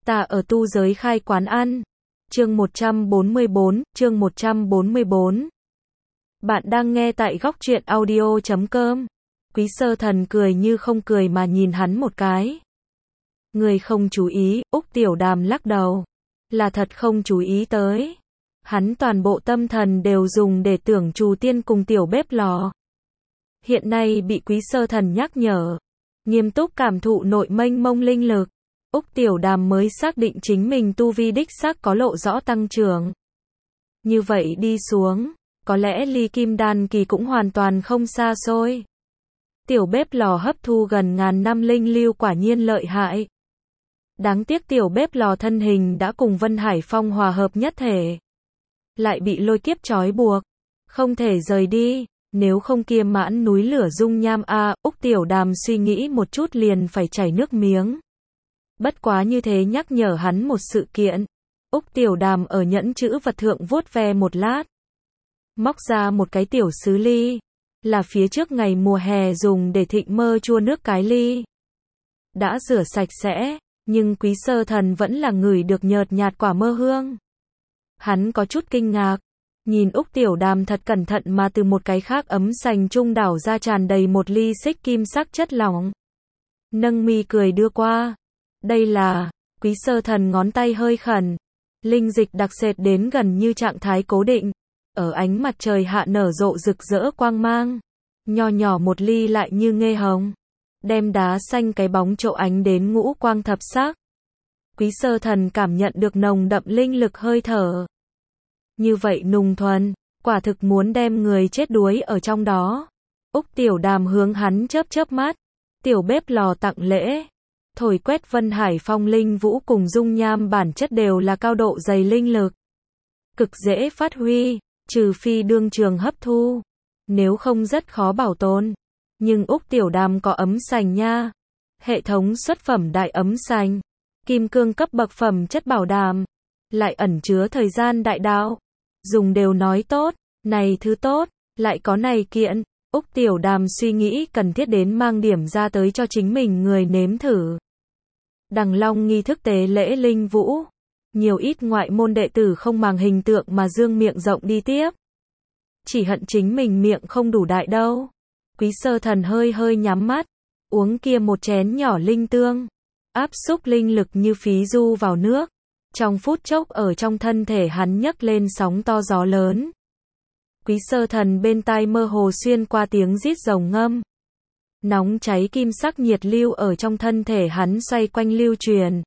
Ta ở tu giới khai quán ăn. Chương 144. Bạn đang nghe tại góc truyện audio.com. Quý Sơ Thần cười như không cười mà nhìn hắn một cái. Người không chú ý, Úc Tiểu Đàm lắc đầu. Là thật không chú ý tới. Hắn toàn bộ tâm thần đều dùng để tưởng Trù Tiên cùng tiểu bếp lò. Hiện nay bị Quý Sơ Thần nhắc nhở, nghiêm túc cảm thụ nội mênh mông linh lực, Úc Tiểu Đàm mới xác định chính mình tu vi đích xác có lộ rõ tăng trưởng. Như vậy đi xuống, có lẽ ly kim đan kỳ cũng hoàn toàn không xa xôi. Tiểu bếp lò hấp thu gần ngàn năm linh lưu quả nhiên lợi hại. Đáng tiếc tiểu bếp lò thân hình đã cùng Vân Hải Phong hòa hợp nhất thể, lại bị lôi kiếp trói buộc, không thể rời đi. Nếu không kia mãn núi lửa dung nham a, Úc Tiểu Đàm suy nghĩ một chút liền phải chảy nước miếng. Bất quá như thế nhắc nhở hắn một sự kiện. Úc Tiểu Đàm ở nhẫn chữ vật thượng vuốt ve một lát, móc ra một cái tiểu sứ ly, là phía trước ngày mùa hè dùng để thịnh mơ chua nước cái ly. Đã rửa sạch sẽ, nhưng Quý Sơ Thần vẫn là ngửi được nhợt nhạt quả mơ hương. Hắn có chút kinh ngạc, nhìn Úc Tiểu Đàm thật cẩn thận mà từ một cái khác ấm sành trung đảo ra tràn đầy một ly xích kim sắc chất lỏng. Nâng mi cười đưa qua. Đây là, Quý Sơ Thần ngón tay hơi khẩn. Linh dịch đặc sệt đến gần như trạng thái cố định. Ở ánh mặt trời hạ nở rộ rực rỡ quang mang. Nho nhỏ một ly lại như nghê hồng. Đem đá xanh cái bóng chỗ ánh đến ngũ quang thập sắc. Quý Sơ Thần cảm nhận được nồng đậm linh lực hơi thở. Như vậy nùng thuần, quả thực muốn đem người chết đuối ở trong đó. Úc Tiểu Đàm hướng hắn chớp chớp mắt. Tiểu bếp lò tặng lễ. Thổi quét Vân Hải Phong linh vũ cùng dung nham bản chất đều là cao độ dày linh lực. Cực dễ phát huy, trừ phi đương trường hấp thu. Nếu không rất khó bảo tồn. Nhưng Úc Tiểu Đàm có ấm sành nha. Hệ thống xuất phẩm đại ấm sành. Kim cương cấp bậc phẩm chất bảo đảm. Lại ẩn chứa thời gian đại đạo. Dùng đều nói tốt, này thứ tốt, lại có này kiện. Úc Tiểu Đàm suy nghĩ cần thiết đến mang điểm ra tới cho chính mình người nếm thử. Đằng Long nghi thức tế lễ linh vũ. Nhiều ít ngoại môn đệ tử không màng hình tượng mà dương miệng rộng đi tiếp. Chỉ hận chính mình miệng không đủ đại đâu. Quý Sơ Thần hơi hơi nhắm mắt, uống kia một chén nhỏ linh tương. Áp xúc linh lực như phí du vào nước. Trong phút chốc ở trong thân thể hắn nhấc lên sóng to gió lớn. Quý Sơ Thần bên tai mơ hồ xuyên qua tiếng rít rồng ngâm. Nóng cháy kim sắc nhiệt lưu ở trong thân thể hắn xoay quanh lưu truyền.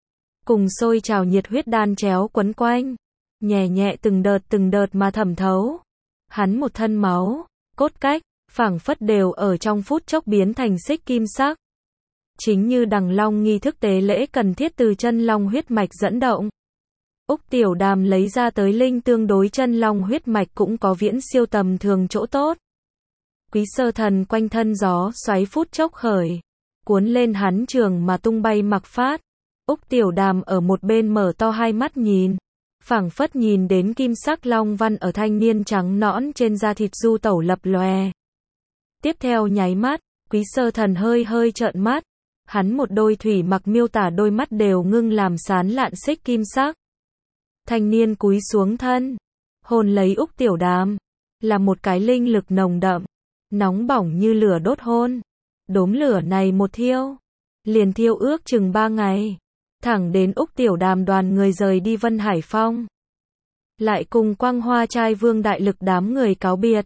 Cùng sôi trào nhiệt huyết đan chéo quấn quanh. Nhẹ nhẹ từng đợt mà thẩm thấu. Hắn một thân máu, cốt cách, phảng phất đều ở trong phút chốc biến thành xích kim sắc. Chính như Đằng Long nghi thức tế lễ cần thiết từ chân long huyết mạch dẫn động. Úc Tiểu Đàm lấy ra tới linh tương đối chân long huyết mạch cũng có viễn siêu tầm thường chỗ tốt. Quý Sơ Thần quanh thân gió xoáy phút chốc khởi, cuốn lên hắn trường mà tung bay mặc phát. Úc Tiểu Đàm ở một bên mở to hai mắt nhìn, phảng phất nhìn đến kim sắc long văn ở thanh niên trắng nõn trên da thịt du tẩu lập lòe. Tiếp theo nháy mắt, Quý Sơ Thần hơi hơi trợn mắt. Hắn một đôi thủy mặc miêu tả đôi mắt đều ngưng làm sán lạn xích kim sắc. Thanh niên cúi xuống thân, hôn lấy Úc Tiểu Đàm, là một cái linh lực nồng đậm, nóng bỏng như lửa đốt hôn. Đốm lửa này một thiêu, liền thiêu ước chừng 3 ngày, thẳng đến Úc Tiểu Đàm đoàn người rời đi Vân Hải Phong. Lại cùng Quang Hoa Trai Vương đại lực đám người cáo biệt.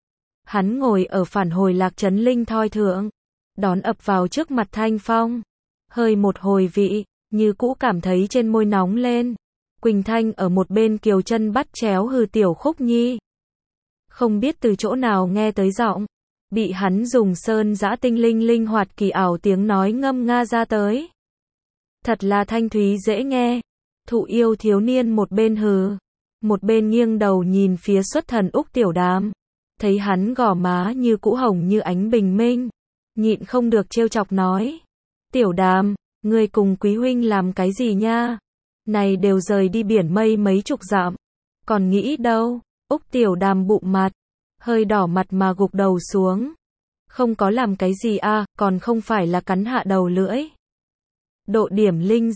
Hắn ngồi ở phản hồi lạc trấn linh thoi thượng. Đón ập vào trước mặt Thanh Phong. Hơi một hồi vị, như cũ cảm thấy trên môi nóng lên. Quỳnh Thanh ở một bên kiều chân bắt chéo hừ tiểu khúc nhi. Không biết từ chỗ nào nghe tới giọng. Bị hắn dùng sơn dã tinh linh linh hoạt kỳ ảo tiếng nói ngâm nga ra tới. Thật là thanh thúy dễ nghe. Thụ yêu thiếu niên một bên hừ. Một bên nghiêng đầu nhìn phía xuất thần Úc Tiểu Đàm. Thấy hắn gò má như cũ hồng như ánh bình minh. Nhịn không được trêu chọc nói. Tiểu Đàm, ngươi cùng Quý huynh làm cái gì nha? Này đều rời đi biển mây mấy chục dặm. Còn nghĩ đâu? Úc Tiểu Đàm bụng mặt. Hơi đỏ mặt mà gục đầu xuống. Không có làm cái gì à, còn không phải là cắn hạ đầu lưỡi. Độ điểm linh dịch.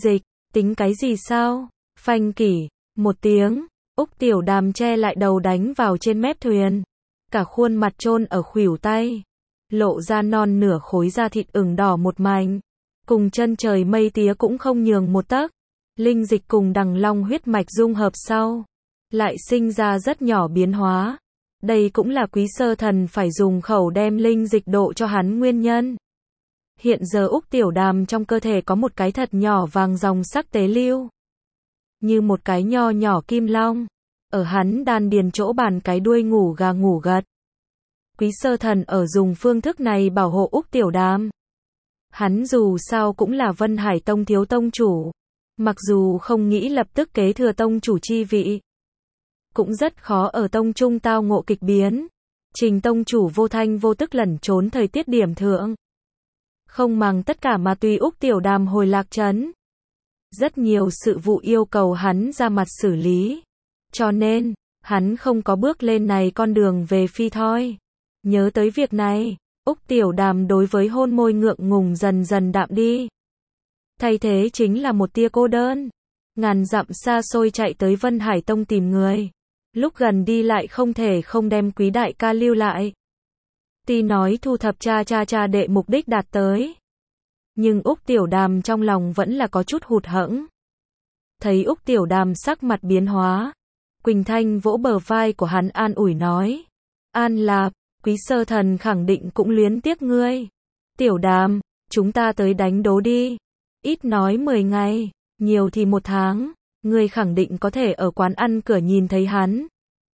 Tính cái gì sao? Phanh kỷ, một tiếng, Úc Tiểu Đàm che lại đầu đánh vào trên mép thuyền. Cả khuôn mặt chôn ở khuỷu tay. Lộ ra non nửa khối da thịt ửng đỏ một mảnh. Cùng chân trời mây tía cũng không nhường một tấc. Linh dịch cùng đằng long huyết mạch dung hợp sau. Lại sinh ra rất nhỏ biến hóa. Đây cũng là Quý Sơ Thần phải dùng khẩu đem linh dịch độ cho hắn nguyên nhân. Hiện giờ Úc Tiểu Đàm trong cơ thể có một cái thật nhỏ vàng ròng sắc tế lưu. Như một cái nho nhỏ kim long. Ở hắn đan điền chỗ bàn cái đuôi ngủ gà ngủ gật. Quý Sơ Thần ở dùng phương thức này bảo hộ Úc Tiểu Đàm. Hắn dù sao cũng là Vân Hải Tông thiếu tông chủ. Mặc dù không nghĩ lập tức kế thừa tông chủ chi vị. Cũng rất khó ở tông trung tao ngộ kịch biến. Trình tông chủ vô thanh vô tức lẩn trốn thời tiết điểm thượng. Không màng tất cả mà tùy Úc Tiểu Đàm hồi Lạc Trấn. Rất nhiều sự vụ yêu cầu hắn ra mặt xử lý. Cho nên, hắn không có bước lên này con đường về phi thoi. Nhớ tới việc này, Úc Tiểu Đàm đối với hôn môi ngượng ngùng dần dần đạm đi. Thay thế chính là một tia cô đơn. Ngàn dặm xa xôi chạy tới Vân Hải Tông tìm người. Lúc gần đi lại không thể không đem Quý đại ca lưu lại. Tuy nói thu thập cha đệ mục đích đạt tới. Nhưng Úc Tiểu Đàm trong lòng vẫn là có chút hụt hẫng. Thấy Úc Tiểu Đàm sắc mặt biến hóa. Quỳnh Thanh vỗ bờ vai của hắn an ủi nói. An Lạp, Quý Sơ Thần khẳng định cũng luyến tiếc ngươi. Tiểu Đàm, chúng ta tới đánh đố đi. Ít nói 10 ngày, nhiều thì 1 tháng. Ngươi khẳng định có thể ở quán ăn cửa nhìn thấy hắn.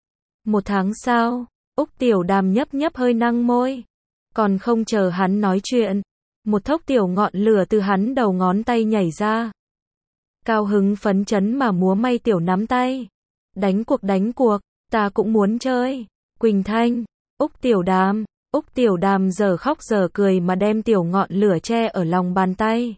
1 tháng sau, Úc Tiểu Đàm nhấp hơi năng môi. Còn không chờ hắn nói chuyện. Một thốc tiểu ngọn lửa từ hắn đầu ngón tay nhảy ra. Cao hứng phấn chấn mà múa may tiểu nắm tay. Đánh cuộc, ta cũng muốn chơi. Quỳnh Thanh, Úc Tiểu Đàm giờ khóc giờ cười mà đem tiểu ngọn lửa che ở lòng bàn tay.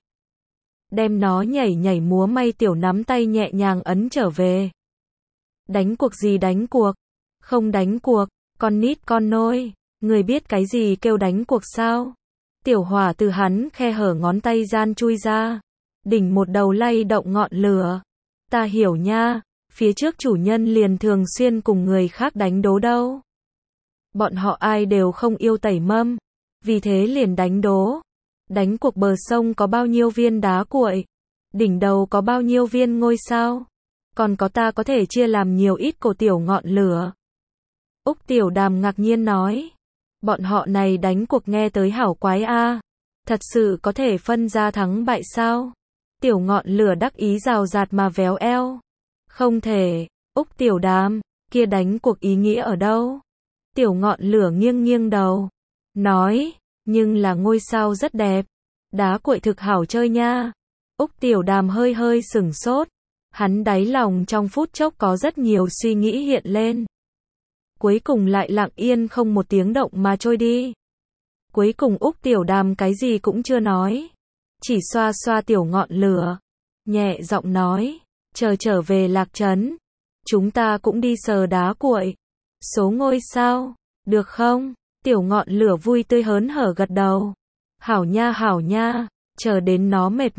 Đem nó nhảy múa may tiểu nắm tay nhẹ nhàng ấn trở về. Đánh cuộc gì đánh cuộc? Không đánh cuộc, con nít con nôi. Người biết cái gì kêu đánh cuộc sao? Tiểu hỏa từ hắn khe hở ngón tay gian chui ra. Đỉnh một đầu lay động ngọn lửa. Ta hiểu nha, phía trước chủ nhân liền thường xuyên cùng người khác đánh đố đâu. Bọn họ ai đều không yêu tẩy mâm. Vì thế liền đánh đố. Đánh cuộc bờ sông có bao nhiêu viên đá cuội. Đỉnh đầu có bao nhiêu viên ngôi sao. Còn có ta có thể chia làm nhiều ít cổ tiểu ngọn lửa. Úc Tiểu Đàm ngạc nhiên nói. Bọn họ này đánh cuộc nghe tới hảo quái a. Thật sự có thể phân ra thắng bại sao? Tiểu ngọn lửa đắc ý rào rạt mà véo eo. Không thể. Úc Tiểu Đàm, kia đánh cuộc ý nghĩa ở đâu? Tiểu ngọn lửa nghiêng đầu. Nói, nhưng là ngôi sao rất đẹp. Đá cuội thực hảo chơi nha. Úc Tiểu Đàm hơi sửng sốt. Hắn đáy lòng trong phút chốc có rất nhiều suy nghĩ hiện lên. Cuối cùng lại lặng yên không một tiếng động mà trôi đi. Cuối cùng Úc Tiểu Đàm cái gì cũng chưa nói. Chỉ xoa xoa tiểu ngọn lửa. Nhẹ giọng nói. Trở về Lạc Trấn. Chúng ta cũng đi sờ đá cuội. Số ngôi sao. Được không? Tiểu ngọn lửa vui tươi hớn hở gật đầu. Hảo nha. Chờ đến nó mệt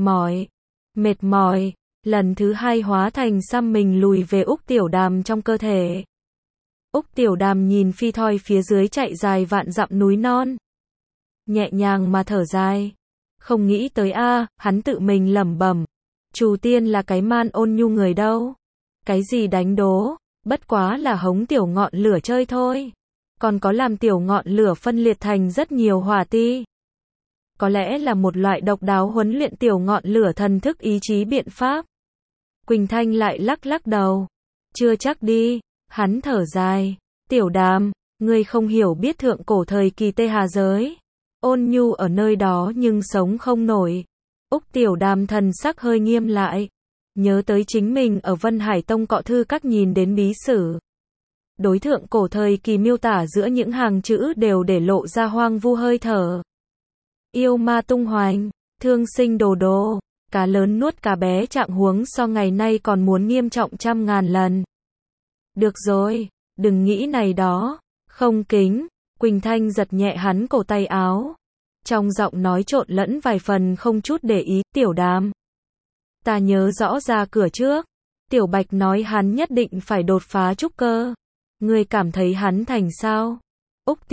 mỏi. Lần thứ 2 hóa thành xăm mình lùi về Úc Tiểu Đàm trong cơ thể. Úc Tiểu Đàm nhìn phi thoi phía dưới chạy dài vạn dặm núi non. Nhẹ nhàng mà thở dài. Không nghĩ tới hắn tự mình lẩm bẩm. Chủ tiên là cái man ôn nhu người đâu. Cái gì đánh đố, bất quá là hống tiểu ngọn lửa chơi thôi. Còn có làm tiểu ngọn lửa phân liệt thành rất nhiều hỏa ti. Có lẽ là một loại độc đáo huấn luyện tiểu ngọn lửa thần thức ý chí biện pháp. Quỳnh Thanh lại lắc đầu. Chưa chắc đi, hắn thở dài. Tiểu Đàm, ngươi không hiểu biết thượng cổ thời kỳ Tê Hà giới. Ôn nhu ở nơi đó nhưng sống không nổi. Úc Tiểu Đàm thần sắc hơi nghiêm lại. Nhớ tới chính mình ở Vân Hải Tông cọ thư các nhìn đến bí sử. Đối thượng cổ thời kỳ miêu tả giữa những hàng chữ đều để lộ ra hoang vu hơi thở. Yêu ma tung hoành, thương sinh đồ, cá lớn nuốt cá bé trạng huống so ngày nay còn muốn nghiêm trọng 100.000 lần. Được rồi, đừng nghĩ này đó, không kính. Quỳnh Thanh giật nhẹ hắn cổ tay áo. Trong giọng nói trộn lẫn vài phần không chút để ý. Tiểu Đàm, Ta nhớ rõ ra cửa trước. Tiểu Bạch nói hắn nhất định phải đột phá trúc cơ. Ngươi cảm thấy hắn thành sao? Úc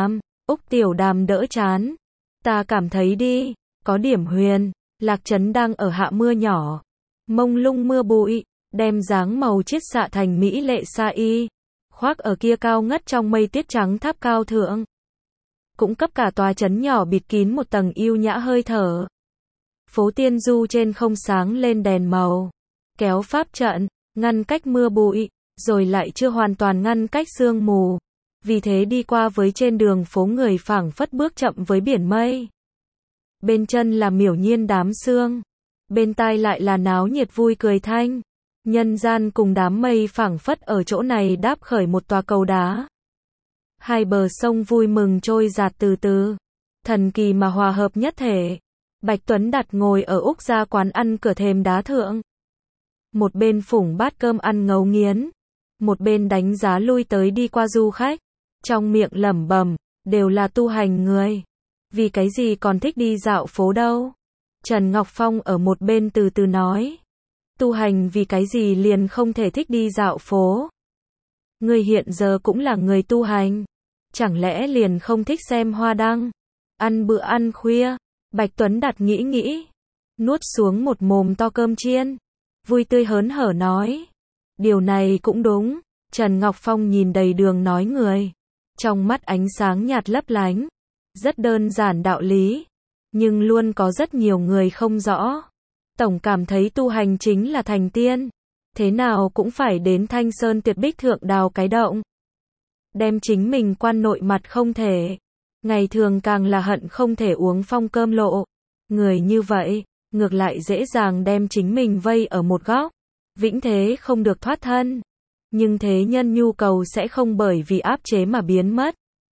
Tiểu Đàm đỡ chán. Ta cảm thấy đi, có điểm huyền. Lạc Trấn đang ở hạ mưa nhỏ. Mông lung mưa bụi, đem dáng màu chiết xạ thành mỹ lệ sa y. Khoác ở kia cao ngất trong mây tiết trắng tháp cao thượng. Cũng cấp cả tòa trấn nhỏ bịt kín một tầng yêu nhã hơi thở. Phố Tiên Du trên không sáng lên đèn màu. Kéo pháp trận, ngăn cách mưa bụi, rồi lại chưa hoàn toàn ngăn cách sương mù. Vì thế đi qua với trên đường phố người phảng phất bước chậm với biển mây. Bên chân là miểu nhiên đám sương. Bên tai lại là náo nhiệt vui cười thanh. Nhân gian cùng đám mây phảng phất ở chỗ này đáp khởi một tòa cầu đá. Hai bờ sông vui mừng trôi dạt từ từ. Thần kỳ mà hòa hợp nhất thể. Bạch Tuấn Đạt ngồi ở Úc gia quán ăn cửa thềm đá thượng. Một bên phủng bát cơm ăn ngấu nghiến. Một bên đánh giá lui tới đi qua du khách. Trong miệng lẩm bẩm, đều là tu hành người. Vì cái gì còn thích đi dạo phố đâu? Trần Ngọc Phong ở một bên từ từ nói. Tu hành vì cái gì liền không thể thích đi dạo phố? Người hiện giờ cũng là người tu hành. Chẳng lẽ liền không thích xem hoa đăng? Ăn bữa ăn khuya. Bạch Tuấn Đạt nghĩ. Nuốt xuống một mồm to cơm chiên. Vui tươi hớn hở nói. Điều này cũng đúng. Trần Ngọc Phong nhìn đầy đường nói người. Trong mắt ánh sáng nhạt lấp lánh. Rất đơn giản đạo lý. Nhưng luôn có rất nhiều người không rõ. Tổng cảm thấy tu hành chính là thành tiên. Thế nào cũng phải đến Thanh Sơn Tuyệt Bích thượng đào cái động. Đem chính mình quan nội mặt không thể. Ngày thường càng là hận không thể uống phong cơm lộ. Người như vậy, ngược lại dễ dàng đem chính mình vây ở một góc. Vĩnh thế không được thoát thân. Nhưng thế nhân nhu cầu sẽ không bởi vì áp chế mà biến mất.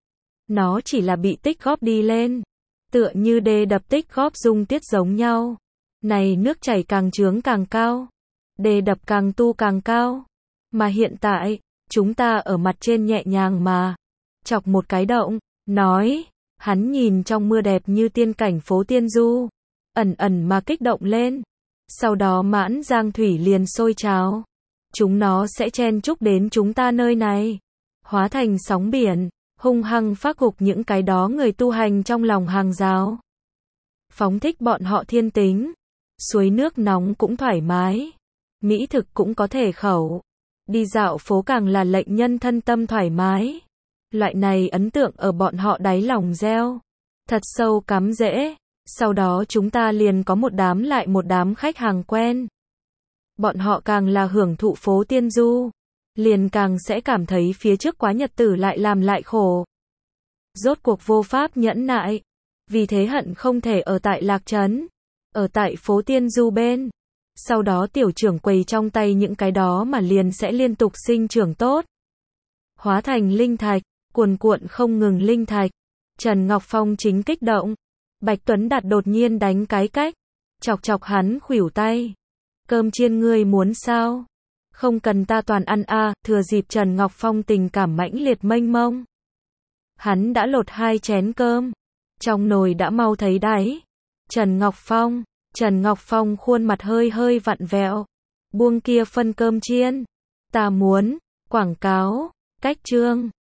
Nó chỉ là bị tích góp đi lên. Tựa như đê đập tích góp dung tiết giống nhau. Này nước chảy càng trướng càng cao. Đê đập càng tu càng cao. Mà hiện tại, chúng ta ở mặt trên nhẹ nhàng mà. Chọc một cái động, nói. Hắn nhìn trong mưa đẹp như tiên cảnh phố Tiên Du. Ẩn ẩn mà kích động lên. Sau đó mãn giang thủy liền sôi trào. Chúng nó sẽ chen chúc đến chúng ta nơi này. Hóa thành sóng biển. Hung hăng phác gục những cái đó người tu hành trong lòng hàng rào. Phóng thích bọn họ thiên tính. Suối nước nóng cũng thoải mái. Mỹ thực cũng có thể khẩu. Đi dạo phố càng là lệnh nhân thân tâm thoải mái. Loại này ấn tượng ở bọn họ đáy lòng gieo. Thật sâu cắm rễ. Sau đó chúng ta liền có một đám lại một đám khách hàng quen. Bọn họ càng là hưởng thụ phố Tiên Du. Liền càng sẽ cảm thấy phía trước quá nhật tử lại làm lại khổ. Rốt cuộc vô pháp nhẫn nại. Vì thế hận không thể ở tại Lạc Trấn. Ở tại phố Tiên Du bên. Sau đó tiểu trưởng quầy trong tay những cái đó mà liền sẽ liên tục sinh trưởng tốt. Hóa thành linh thạch, cuồn cuộn không ngừng linh thạch. Trần Ngọc Phong chính kích động. Bạch Tuấn Đạt đột nhiên đánh cái cách. Chọc hắn khuỷu tay. Cơm chiên ngươi muốn sao? Không cần ta toàn ăn thừa dịp Trần Ngọc Phong tình cảm mãnh liệt mênh mông. Hắn đã lột 2 chén cơm. Trong nồi đã mau thấy đáy. Trần Ngọc Phong khuôn mặt hơi hơi vặn vẹo. Buông kia phân cơm chiên. Ta muốn, quảng cáo, cách chương.